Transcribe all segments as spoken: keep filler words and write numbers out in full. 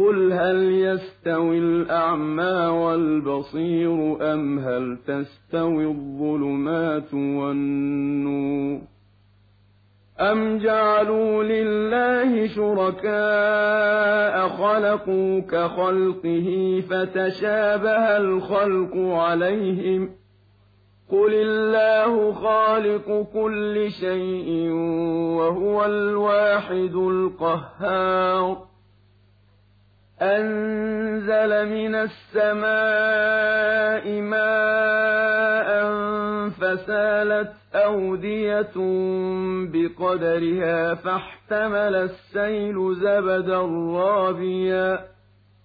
قُلْ هَلْ يَسْتَوِي الْأَعْمَىٰ وَالْبَصِيرُ أَمْ هَلْ تَسْتَوِي الظُّلُمَاتُ وَالنُّورُ أَمْ جَعَلُوا لِلَّهِ شُرَكَاءَ خَلَقُوا كَخَلْقِهِ فَتَشَابَهَ الْخَلْقُ عَلَيْهِمْ ۚ قُلِ اللَّهُ خَالِقُ كُلِّ شَيْءٍ وَهُوَ الْوَاحِدُ الْقَهَّارُ أَنزَلَ مِنَ السَّمَاءِ مَاءً فَسَالَتْ أَوْدِيَةٌ بِقَدَرِهَا فَاحْتَمَلَ السَّيْلُ زَبَدًا رَّابِيًا ۚ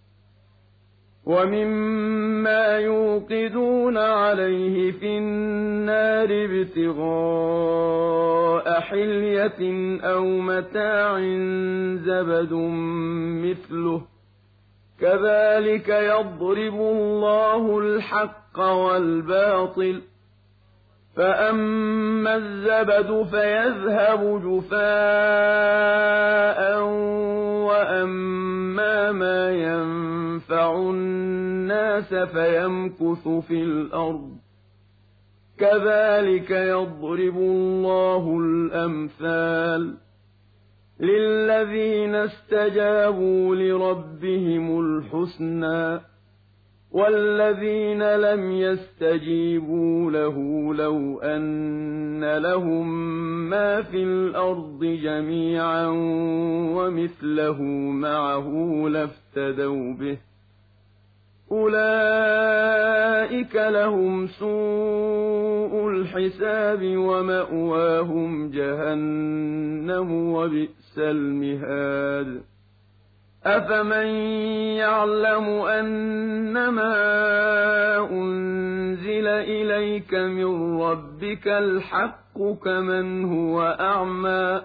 وَمِمَّا يُوقِدُونَ عَلَيْهِ فِي النَّارِ ابْتِغَاءَ حِلْيَةٍ أَوْ مَتَاعٍ زَبَدٌ مِّثْلُهُ ۚ كَذَٰلِكَ يَضْرِبُ اللَّهُ الْحَقَّ وَالْبَاطِلَ ۚ فَأَمَّا الزَّبَدُ فَيَذْهَبُ جُفَاءً وَأَمَّا مَا يَنفَعُ النَّاسَ فَيَمْكُثُ فِي الْأَرْضِ ۚ كَذَٰلِكَ يَضْرِبُ اللَّهُ الْأَمْثَالَ لِلَّذِينَ اسْتَجَابُوا لِرَبِّهِمُ الْحُسْنَىٰ ۚ وَالَّذِينَ لَمْ يَسْتَجِيبُوا لَهُ لَوْ أَنَّ لَهُم مَّا فِي الْأَرْضِ جَمِيعًا وَمِثْلَهُ مَعَهُ لَافْتَدَوْا بِهِ ۚ أُولَٰئِكَ لَهُمْ سُوءُ الْحِسَابِ وَمَأْوَاهُمْ جَهَنَّمُ ۖ وَبِئْسَ الْمِهَادُ أَفَمَن يَعْلَمُ أَنَّمَا أُنزِلَ إِلَيْكَ مِن رَّبِّكَ الْحَقُّ كَمَنْ هُوَ أَعْمَىٰ ۚ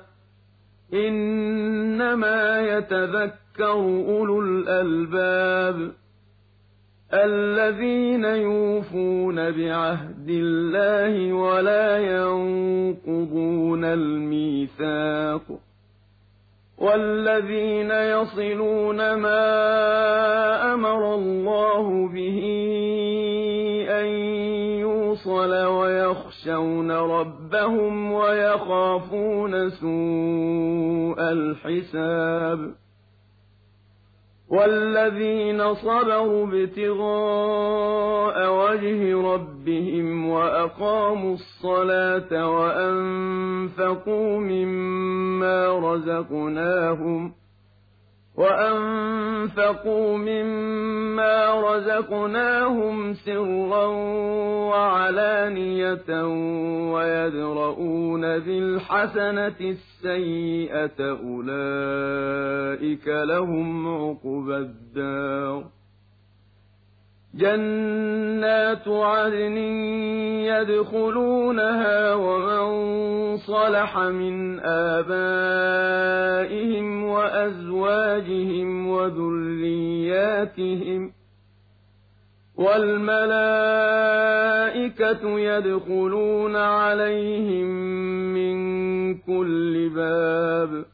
إِنَّمَا يَتَذَكَّرُ أُولُو الْأَلْبَابِ الَّذِينَ يُوفُونَ بِعَهْدِ اللَّهِ وَلَا يَنقُضُونَ الْمِيثَاقَ وَالَّذِينَ يَصِلُونَ مَا أَمَرَ اللَّهُ بِهِ أَن يُوصَلَ وَيَخْشَوْنَ رَبَّهُمْ وَيَخَافُونَ سُوءَ الْحِسَابِ وَالَّذِينَ صَبَرُوا ابْتِغَاءَ وَجْهِ رَبِّهِمْ وَأَقَامُوا الصَّلَاةَ وَأَنفَقُوا مِمَّا رَزَقْنَاهُمْ وَأَنفَقُوا مِمَّا رَزَقْنَاهُمْ سِرًّا وَعَلَانِيَةً وَيَدْرَءُونَ بِالْحَسَنَةِ السَّيِّئَةَ أُولَٰئِكَ لَهُمْ عُقْبَى الدَّارِ جَنَّاتُ عَدْنٍ يَدْخُلُونَهَا وَمَن صَلَحَ مِنْ آبَائِهِمْ وَأَزْوَاجِهِمْ وَذُرِّيَّاتِهِمْ ۖ وَالْمَلَائِكَةُ يَدْخُلُونَ عَلَيْهِم مِّن كُلِّ بَابٍ